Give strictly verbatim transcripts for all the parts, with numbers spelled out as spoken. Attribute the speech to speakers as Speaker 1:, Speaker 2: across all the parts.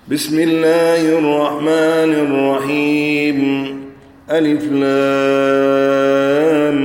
Speaker 1: بسم الله الرحمن الرحيم. ألف لام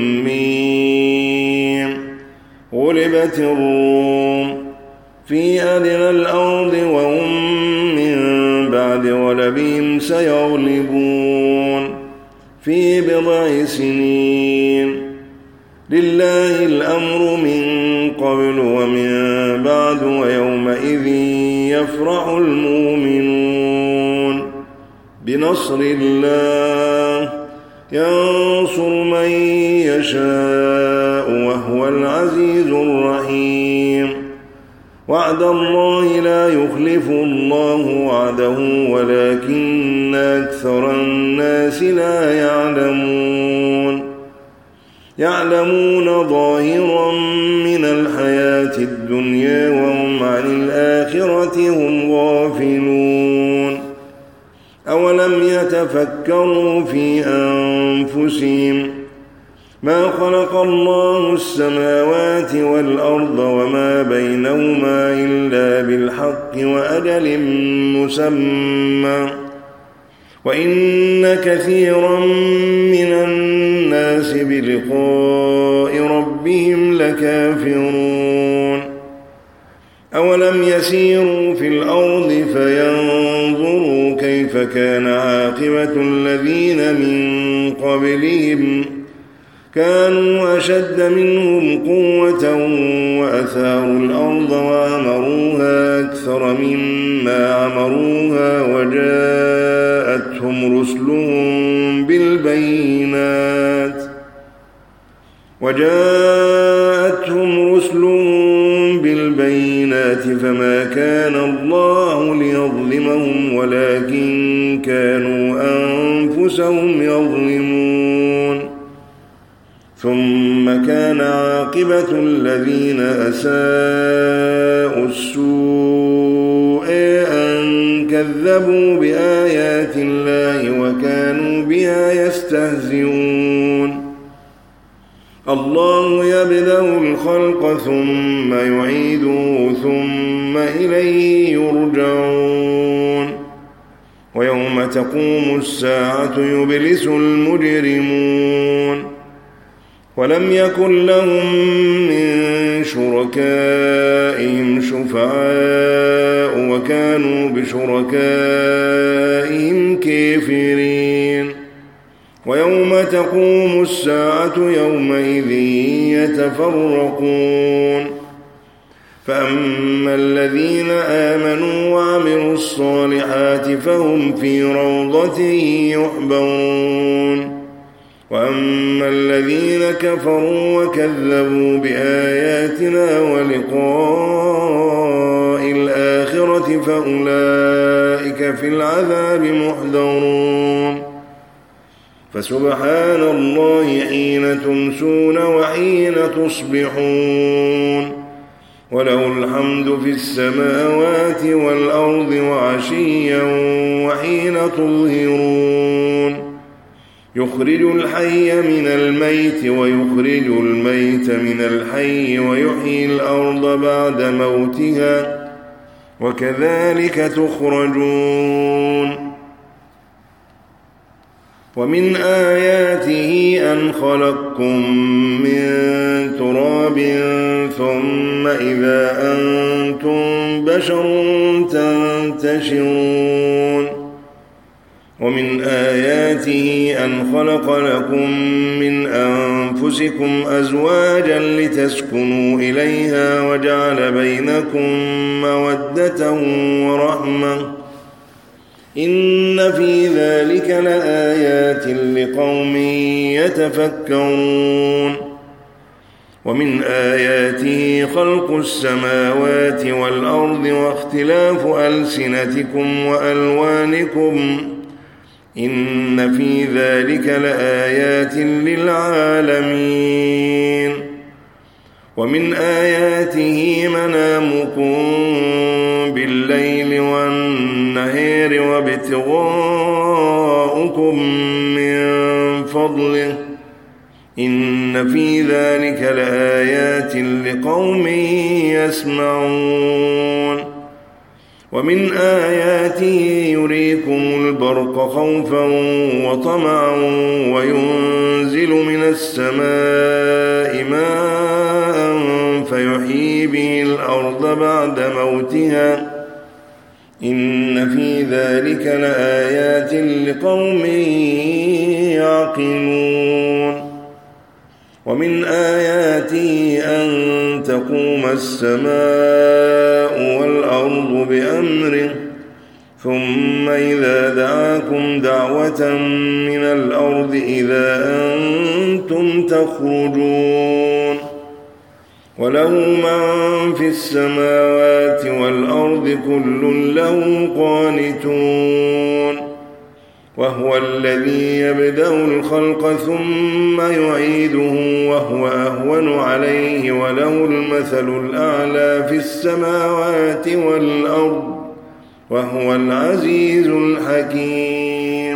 Speaker 1: ميم. غلبت الروم في أدنى الأرض وهم من بعد غلبهم سيغلبون في بضع سنين. لله الأمر من قبل ومن بعد ويومئذ يفرح المؤمنون بنصر الله ينصر من يشاء وهو العزيز الرحيم. وعد الله لا يخلف الله وعده ولكن أكثر الناس لا يعلمون. يعلمون ظاهرا من الحياة الدنيا وهم عن الآخرة هم غافلون. أولم يتفكروا في أنفسهم ما خلق الله السماوات والأرض وما بينهما إلا بالحق وأجل مسمى وإن كثيرا من الناس بلقاء ربهم لكافرون. أولم يسيروا في الأرض فينظروا كيف كان عاقبة الذين من قبلهم كانوا أشد منهم قوة وأثاروا الأرض وعمروها أكثر مما عمروها وجاءتهم رسلهم بالبينات وجاءتهم رسلهم بالبينات فما كان الله ليظلمهم ولكن كانوا أنفسهم يظلمون. ثم كان عاقبة الذين أساءوا السوء أن كذبوا بآيات الله وكانوا بها يستهزئون. الله يبدأ الخلق ثم يعيده ثم إليه يرجعون. ويوم تقوم الساعة يبلس المجرمون ولم يكن لهم من شركائهم شفعاء وكانوا بشركائهم كافرين. ويوم تقوم الساعة يومئذ يتفرقون فأما الذين آمنوا وعملوا الصالحات فهم في روضة يحبرون. وأما الذين كفروا وكذبوا بآياتنا ولقاء الآخرة فأولئك في العذاب محضرون. فسبحان الله حين تمسون وحين تصبحون وله الحمد في السماوات والأرض وعشيا وحين تظهرون. يخرج الحي من الميت ويخرج الميت من الحي ويحيي الأرض بعد موتها وكذلك تخرجون. ومن آياته أن خلقكم من تراب ثم إذا أنتم بشر تنتشرون. ومن آياته أن خلق لكم من أنفسكم أزواجا لتسكنوا إليها وجعل بينكم مودة ورحمة إن في ذلك لآيات لقوم يتفكرون. ومن آياته خلق السماوات والأرض واختلاف ألسنتكم وألوانكم إن في ذلك لآيات للعالمين. ومن آياته منامكم بالليل والنهار وابتغاؤكم من فضله إن في ذلك لآيات لقوم يسمعون. ومن آياته يريكم البرق خوفا وطمعا وينزل من السماء ماء فيحيي به الأرض بعد موتها إن في ذلك لآيات لقوم يعقلون ومن آياته أن تقوم السماء والأرض بأمره ثم إذا دعاكم دعوة من الأرض إذا أنتم تخرجون وله من في السماوات والأرض كل له قانتون وهو الذي يبدأ الخلق ثم يعيده وهو أهون عليه وله المثل الأعلى في السماوات والأرض وهو العزيز الحكيم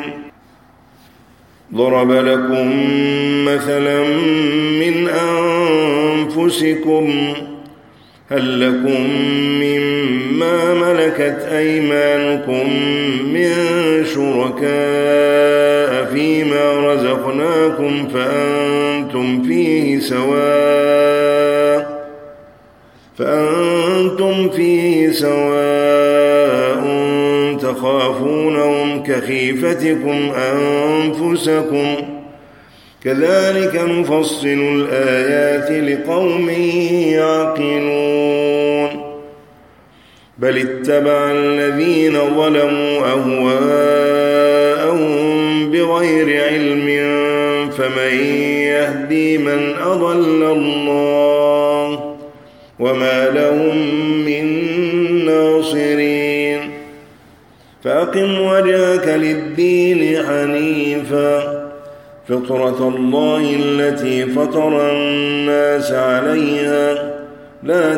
Speaker 1: ضرب لكم مثلا من أنفسكم هل لكم مما ملكت أيمانكم من شركاء فيما رزقناكم فأنتم فيه سواء فأنتم فيه سواء تخافونهم كخيفتكم أنفسكم كذلك نفصل الآيات لقوم يعقلون بل اتبع الذين ظلموا أهواءهم بغير علم فمن يهدي من أضل الله وما لهم من ناصرين فأقم وجهك للدين حنيفا فطرة الله التي فطر الناس عليها لا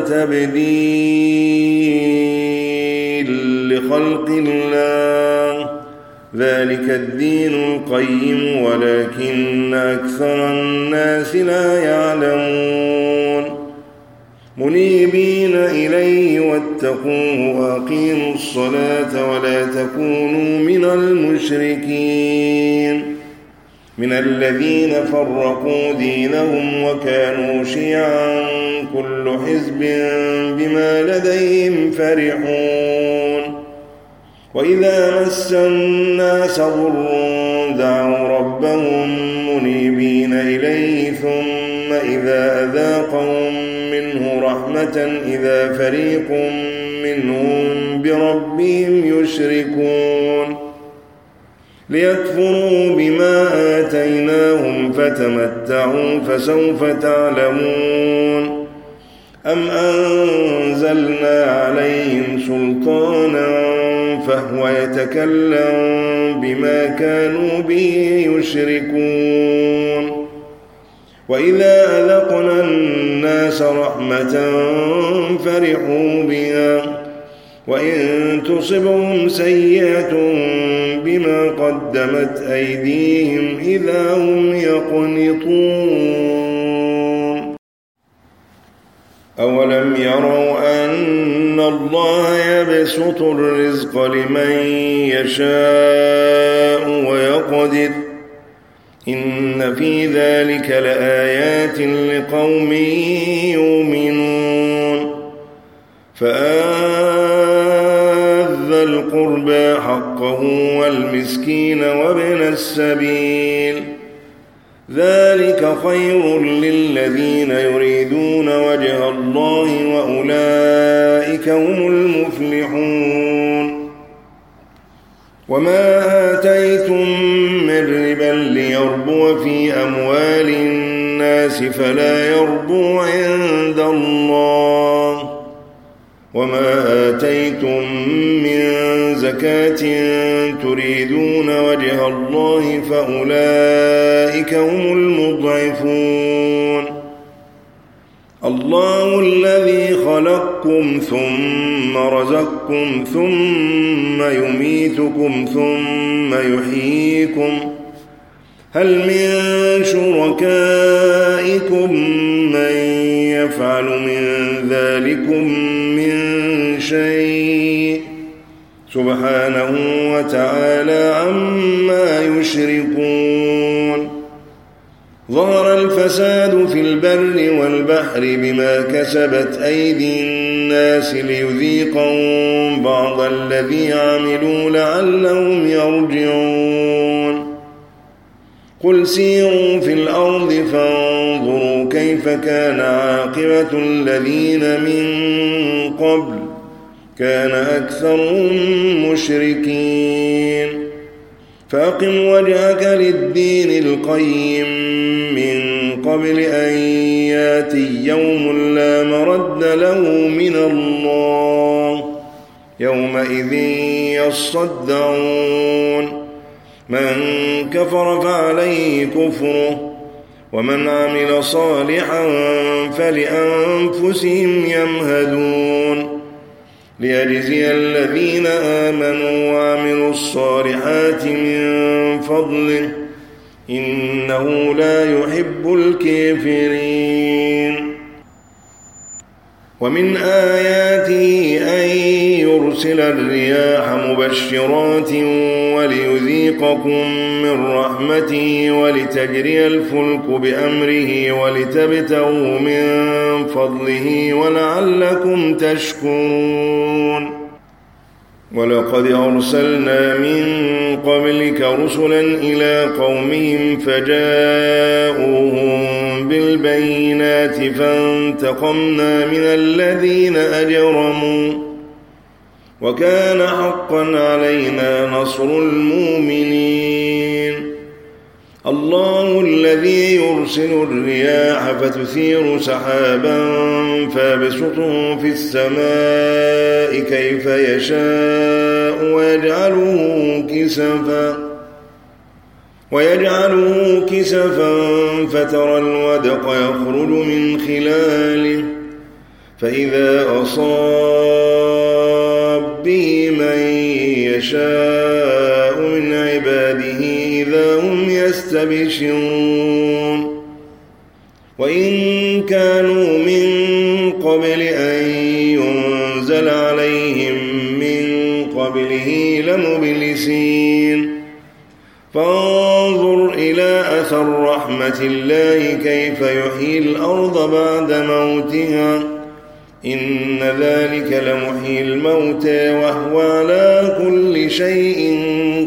Speaker 1: تبديل لخلق الله ذلك الدين القيم ولكن أكثر الناس لا يعلمون منيبين إليه واتقوه وأقيموا الصلاة ولا تكونوا من المشركين من الذين فرقوا دينهم وكانوا شيعا كل حزب بما لديهم فرحون وإذا مس الناس ضر دعوا ربهم منيبين إليه ثم إذا أذاقهم منه رحمة إذا فريق منهم بربهم يشركون ليكفروا بما آتيناهم فتمتعوا فسوف تعلمون أم أنزلنا عليهم سلطانا فهو يتكلم بما كانوا به يشركون وإذا أذقنا الناس رحمة فرحوا بها وإن تصبهم سيئة بما قدمت أيديهم إذا هم يقنطون أولم يروا أن الله يبسط الرزق لمن يشاء ويقدر إن في ذلك لآيات لقوم يؤمنون فآذ القربى حقه والمسكين وابن السبيل ذلك خير للذين يريدون وجه الله وأولئك هم المفلحون وما آتيتم من ربا ليربو في أموال الناس فلا يربو عند الله وما آتيتم من زكاة تريدون وجه الله فأولئك هم المضعفون الله الذي خلقكم ثم رزقكم ثم يميتكم ثم يحييكم هل من شركائكم من يفعل من ذلكم من شيء سبحانه وتعالى عما يشركون. ظهر الفساد في البر والبحر بما كسبت أيدي الناس ليذيقهم بعض الذي عملوا لعلهم يرجعون. قل سيروا في الأرض فانظروا كيف كان عاقبة الذين من قبل كان أكثرهم مشركين. فأقم وجهك للدين القيم من قبل أن ياتي يوم لا مرد له من الله يومئذ يصدعون. من كفر فعليه كفره ومن عمل صالحا فلأنفسهم يمهدون ليجزي الذين آمنوا وعملوا الصالحات من فضله إنه لا يحب الكافرين. ومن آياته أن يرسل الرياح مبشرات وليذيقكم من رحمته ولتجري الفلك بأمره ولتبتغوا من فضله ولعلكم تشكرون. ولقد أرسلنا من قبلك رسلا إلى قومهم فجاءوهم بالبينات فانتقمنا من الذين أجرموا وكان حقا علينا نصر المؤمنين. الله الذي يرسل الرياح فتثير سحابا فيبسطه في السماء كيف يشاء ويجعله كسفا ويجعله كسفا فترى الودق يخرج من خلاله فإذا أصاب به من يشاء من عباده إذا هم يستبشرون. وإن كانوا من قبل أن ينزل عليهم من قبله لمبلسين. فانظر إلى أثر رحمة الله كيف يحيي الأرض بعد موتها إن ذلك لمحيي الموتى وهو على كل شيء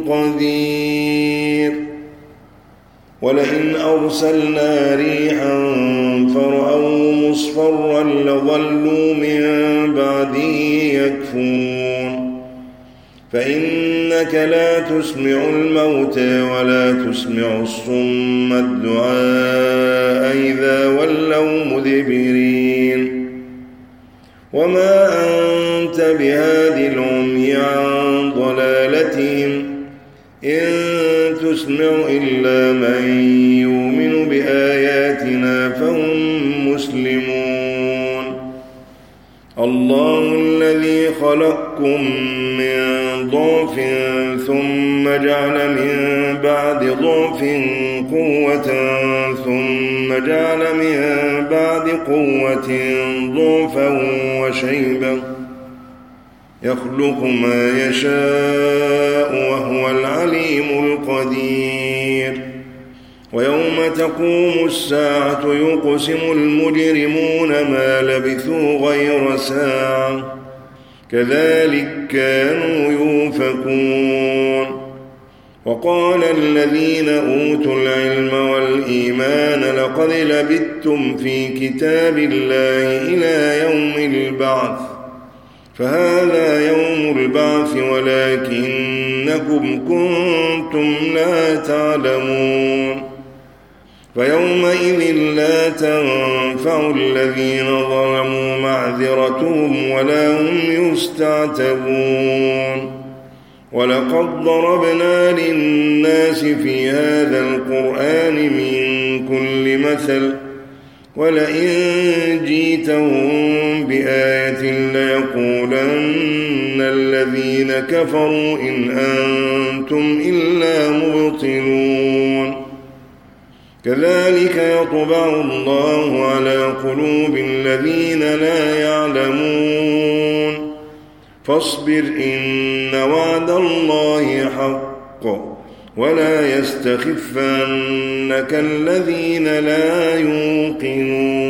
Speaker 1: قدير. ولئن أرسلنا ريحا فرأوه مصفرا لظلوا من بعده يكفرون. فإنك لا تسمع الموتى ولا تسمع الصم الدعاء إذا ولوا مدبرين. وما أنت بهاد العمي عن ضلالتهم إن تسمع إلا من يؤمن بآياتنا فهم مسلمون. الله الذي خلقكم من ضعف ثم جعل من بعد ضعف قوة ثم جعل من بعد قوة ضعفا وشيبا يخلق ما يشاء وهو العليم القدير. ويوم تقوم الساعة يقسم المجرمون ما لبثوا غير ساعة كذلك كانوا يؤفكون. وقال الذين أوتوا العلم والإيمان لقد لبثتم في كتاب الله إلى يوم البعث فهذا يوم البعث ولكنكم كنتم لا تعلمون. فيومئذ لا تنفع الذين ظلموا معذرتهم ولا هم يستعتبون. ولقد ضربنا للناس في هذا القرآن من كل مثل ولئن جئتهم بآية ليقولن الذين كفروا إن أنتم إلا مبطلون. كذلك يطبع الله على قلوب الذين لا يعلمون فاصبر إن وعد الله حق ولا يستخفنك الذين لا يوقنون